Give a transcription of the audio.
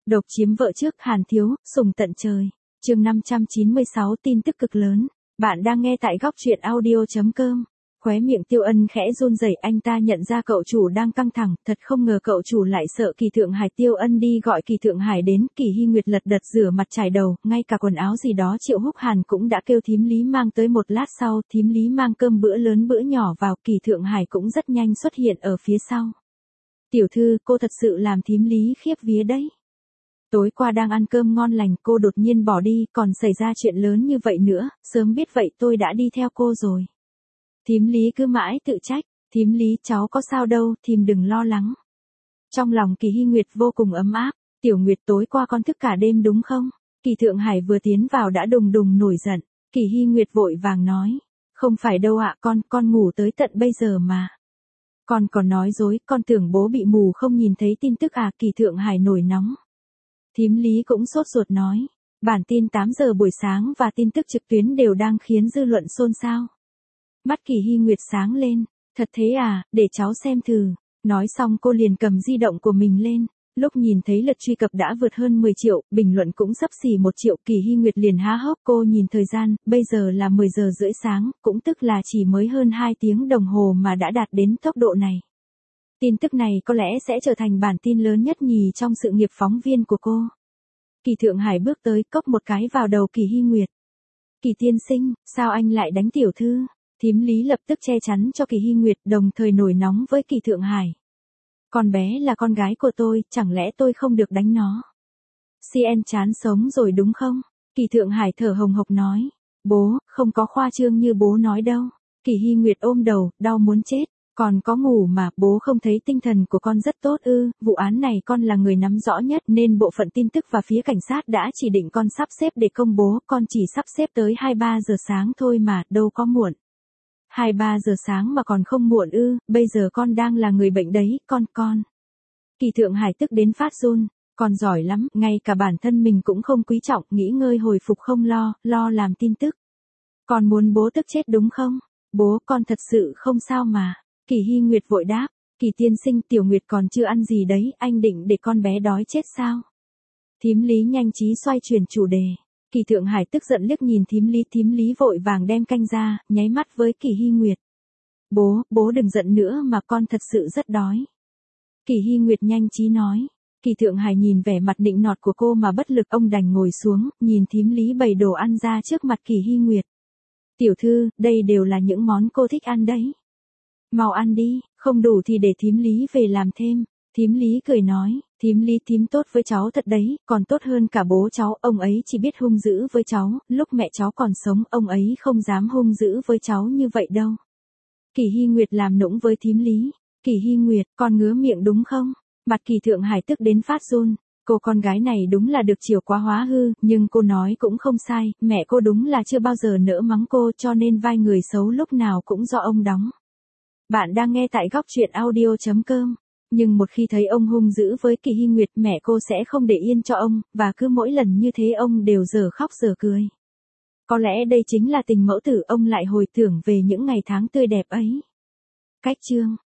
Độc chiếm vợ trước Hàn Thiếu, sùng tận trời. Chương 596 tin tức cực lớn. Bạn đang nghe tại góc truyện audio.com. Khóe miệng Tiêu Ân khẽ run rẩy, anh ta nhận ra cậu chủ đang căng thẳng, thật không ngờ cậu chủ lại sợ Kỳ Thượng Hải. Tiêu Ân đi gọi Kỳ Thượng Hải đến, Kỳ Hy Nguyệt lật đật rửa mặt chải đầu, ngay cả quần áo gì đó Triệu Húc Hàn cũng đã kêu thím Lý mang tới. Một lát sau, thím Lý mang cơm bữa lớn bữa nhỏ vào, Kỳ Thượng Hải cũng rất nhanh xuất hiện ở phía sau. Tiểu thư, cô thật sự làm thím Lý khiếp vía đấy. Tối qua đang ăn cơm ngon lành, cô đột nhiên bỏ đi, còn xảy ra chuyện lớn như vậy nữa, sớm biết vậy tôi đã đi theo cô rồi. Thím Lý cứ mãi tự trách, thím Lý cháu có sao đâu, thím đừng lo lắng. Trong lòng Kỳ Hy Nguyệt vô cùng ấm áp, Tiểu Nguyệt tối qua con thức cả đêm đúng không? Kỳ Thượng Hải vừa tiến vào đã đùng đùng nổi giận, Kỳ Hy Nguyệt vội vàng nói, không phải đâu ạ, con ngủ tới tận bây giờ mà. Con còn nói dối, con tưởng bố bị mù không nhìn thấy tin tức à? Kỳ Thượng Hải nổi nóng. Thím Lý cũng sốt ruột nói, bản tin 8 giờ buổi sáng và tin tức trực tuyến đều đang khiến dư luận xôn xao. Mắt Kỳ Hy Nguyệt sáng lên, thật thế à, để cháu xem thử. Nói xong cô liền cầm di động của mình lên, lúc nhìn thấy lượt truy cập đã vượt hơn 10 triệu, bình luận cũng xấp xỉ 1 triệu, Kỳ Hy Nguyệt liền há hốc. Cô nhìn thời gian, bây giờ là 10 giờ rưỡi sáng, cũng tức là chỉ mới hơn 2 tiếng đồng hồ mà đã đạt đến tốc độ này. Tin tức này có lẽ sẽ trở thành bản tin lớn nhất nhì trong sự nghiệp phóng viên của cô. Kỳ Thượng Hải bước tới, cốc một cái vào đầu Kỳ Hy Nguyệt. Kỳ tiên sinh, sao anh lại đánh tiểu thư? Thím Lý lập tức che chắn cho Kỳ Hy Nguyệt, đồng thời nổi nóng với Kỳ Thượng Hải. Con bé là con gái của tôi, chẳng lẽ tôi không được đánh nó? CN chán sống rồi đúng không? Kỳ Thượng Hải thở hồng hộc nói. Bố, không có khoa trương như bố nói đâu. Kỳ Hy Nguyệt ôm đầu, đau muốn chết. Còn có ngủ mà, bố không thấy tinh thần của con rất tốt ư? Vụ án này con là người nắm rõ nhất nên bộ phận tin tức và phía cảnh sát đã chỉ định con sắp xếp để công bố. Con chỉ sắp xếp tới 2-3 giờ sáng thôi mà, đâu có muộn. 2-3 giờ sáng mà còn không muộn ư? Bây giờ con đang là người bệnh đấy, con. Kỳ Thượng Hải tức đến phát run. Con giỏi lắm, ngay cả bản thân mình cũng không quý trọng, nghỉ ngơi hồi phục không lo làm tin tức. Con muốn bố tức chết đúng không? Bố, con thật sự không sao mà. Kỳ Hy Nguyệt vội đáp, Kỳ tiên sinh, Tiểu Nguyệt còn chưa ăn gì đấy, anh định để con bé đói chết sao? Thím Lý nhanh trí xoay chuyển chủ đề. Kỳ Thượng Hải tức giận liếc nhìn thím Lý vội vàng đem canh ra, nháy mắt với Kỳ Hy Nguyệt. Bố đừng giận nữa mà con thật sự rất đói. Kỳ Hy Nguyệt nhanh trí nói. Kỳ Thượng Hải nhìn vẻ mặt nịnh nọt của cô mà bất lực, ông đành ngồi xuống, nhìn thím Lý bày đồ ăn ra trước mặt Kỳ Hy Nguyệt. Tiểu thư, đây đều là những món cô thích ăn đấy. Mau ăn đi, không đủ thì để thím Lý về làm thêm. Thím Lý cười nói, thím Lý thím tốt với cháu thật đấy, còn tốt hơn cả bố cháu, ông ấy chỉ biết hung dữ với cháu, lúc mẹ cháu còn sống, ông ấy không dám hung dữ với cháu như vậy đâu. Kỳ Hy Nguyệt làm nũng với thím Lý, Kỳ Hy Nguyệt, con ngứa miệng đúng không? Mặt Kỳ Thượng Hải tức đến phát run, cô con gái này đúng là được chiều quá hóa hư, nhưng cô nói cũng không sai, mẹ cô đúng là chưa bao giờ nỡ mắng cô, cho nên vai người xấu lúc nào cũng do ông đóng. Bạn đang nghe tại góc truyện audio.com. Nhưng một khi thấy ông hung dữ với Kỳ Hy Nguyệt, mẹ cô sẽ không để yên cho ông, và cứ mỗi lần như thế ông đều dở khóc dở cười. Có lẽ đây chính là tình mẫu tử, ông lại hồi tưởng về những ngày tháng tươi đẹp ấy. Cách chương